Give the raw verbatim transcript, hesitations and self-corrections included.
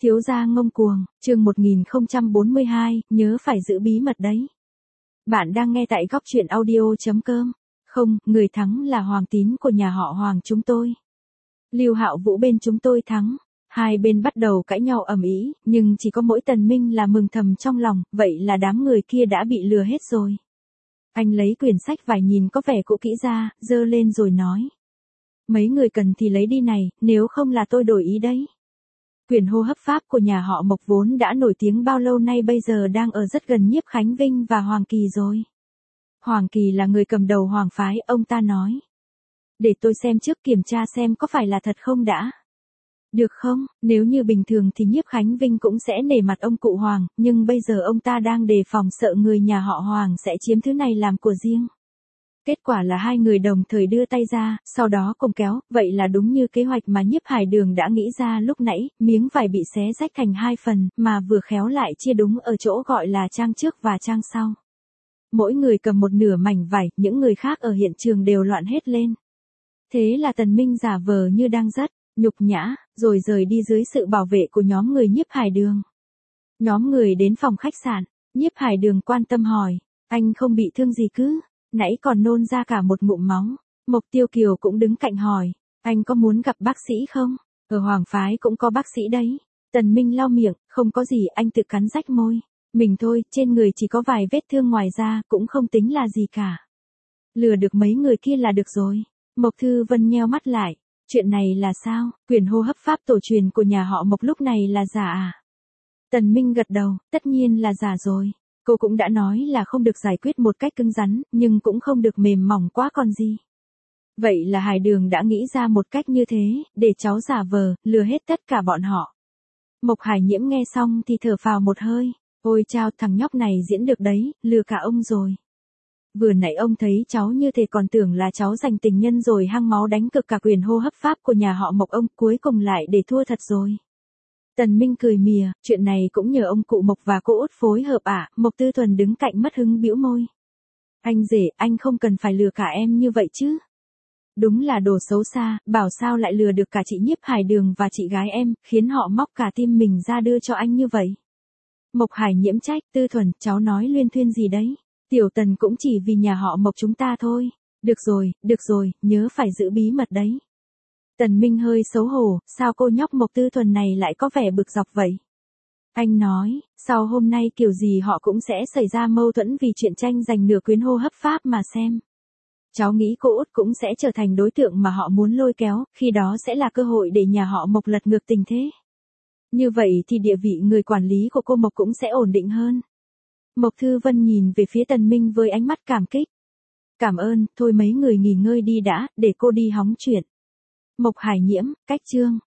Thiếu gia ngông cuồng, chương một nghìn không trăm bốn mươi hai, nhớ phải giữ bí mật đấy. Bạn đang nghe tại góc truyện audio chấm com. Không, người thắng là Hoàng Tín của nhà họ Hoàng chúng tôi. Lưu Hạo Vũ bên chúng tôi thắng. Hai bên bắt đầu cãi nhau ầm ĩ, nhưng chỉ có mỗi Tần Minh là mừng thầm trong lòng, vậy là đám người kia đã bị lừa hết rồi. Anh lấy quyển sách vải nhìn có vẻ cũ kỹ ra, giơ lên rồi nói. Mấy người cần thì lấy đi này, nếu không là tôi đổi ý đấy. Quyền hô hấp pháp của nhà họ Mộc vốn đã nổi tiếng bao lâu nay bây giờ đang ở rất gần Nhiếp Khánh Vinh và Hoàng Kỳ rồi. Hoàng Kỳ là người cầm đầu Hoàng phái, ông ta nói. Để tôi xem trước, kiểm tra xem có phải là thật không đã. Được không, nếu như bình thường thì Nhiếp Khánh Vinh cũng sẽ nể mặt ông cụ Hoàng, nhưng bây giờ ông ta đang đề phòng sợ người nhà họ Hoàng sẽ chiếm thứ này làm của riêng. Kết quả là hai người đồng thời đưa tay ra, sau đó cùng kéo, vậy là đúng như kế hoạch mà Nhiếp Hải Đường đã nghĩ ra lúc nãy, miếng vải bị xé rách thành hai phần, mà vừa khéo lại chia đúng ở chỗ gọi là trang trước và trang sau. Mỗi người cầm một nửa mảnh vải, những người khác ở hiện trường đều loạn hết lên. Thế là Tần Minh giả vờ như đang rất nhục nhã, rồi rời đi dưới sự bảo vệ của nhóm người Nhiếp Hải Đường. Nhóm người đến phòng khách sạn, Nhiếp Hải Đường quan tâm hỏi, anh không bị thương gì cứ? Nãy còn nôn ra cả một ngụm máu. Mộc Tiêu Kiều cũng đứng cạnh hỏi, anh có muốn gặp bác sĩ không? Ở Hoàng phái cũng có bác sĩ đấy. Tần Minh lau miệng, không có gì, anh tự cắn rách môi. Mình thôi, trên người chỉ có vài vết thương ngoài ra, cũng không tính là gì cả. Lừa được mấy người kia là được rồi. Mộc Thư Vân nheo mắt lại, chuyện này là sao? Quyền hô hấp pháp tổ truyền của nhà họ Mộc lúc này là giả à? Tần Minh gật đầu, tất nhiên là giả rồi. Cô cũng đã nói là không được giải quyết một cách cứng rắn, nhưng cũng không được mềm mỏng quá còn gì. Vậy là Hải Đường đã nghĩ ra một cách như thế, để cháu giả vờ, lừa hết tất cả bọn họ. Mộc Hải Nhiễm nghe xong thì thở phào một hơi. Ôi chao, thằng nhóc này diễn được đấy, lừa cả ông rồi. Vừa nãy ông thấy cháu như thế còn tưởng là cháu giành tình nhân rồi hăng máu đánh cực cả quyền hô hấp pháp của nhà họ Mộc ông, cuối cùng lại để thua thật rồi. Tần Minh cười mỉa, chuyện này cũng nhờ ông cụ Mộc và cô Út phối hợp ạ. À? Mộc Tư Thuần đứng cạnh mất hứng bĩu môi. Anh rể, anh không cần phải lừa cả em như vậy chứ. Đúng là đồ xấu xa, bảo sao lại lừa được cả chị Nhiếp Hải Đường và chị gái em, khiến họ móc cả tim mình ra đưa cho anh như vậy. Mộc Hải Nhiễm trách, Tư Thuần, cháu nói luyên thuyên gì đấy. Tiểu Tần cũng chỉ vì nhà họ Mộc chúng ta thôi. Được rồi, được rồi, nhớ phải giữ bí mật đấy. Tần Minh hơi xấu hổ, sao cô nhóc Mộc Tư Thuần này lại có vẻ bực dọc vậy? Anh nói, sau hôm nay kiểu gì họ cũng sẽ xảy ra mâu thuẫn vì chuyện tranh giành nửa quyến hô hấp pháp mà xem. Cháu nghĩ cô Út cũng sẽ trở thành đối tượng mà họ muốn lôi kéo, khi đó sẽ là cơ hội để nhà họ Mộc lật ngược tình thế. Như vậy thì địa vị người quản lý của cô Mộc cũng sẽ ổn định hơn. Mộc Thư Vân nhìn về phía Tần Minh với ánh mắt cảm kích. Cảm ơn, thôi mấy người nghỉ ngơi đi đã, để cô đi hóng chuyện. Mộc Hải Nhiễm, cách chương.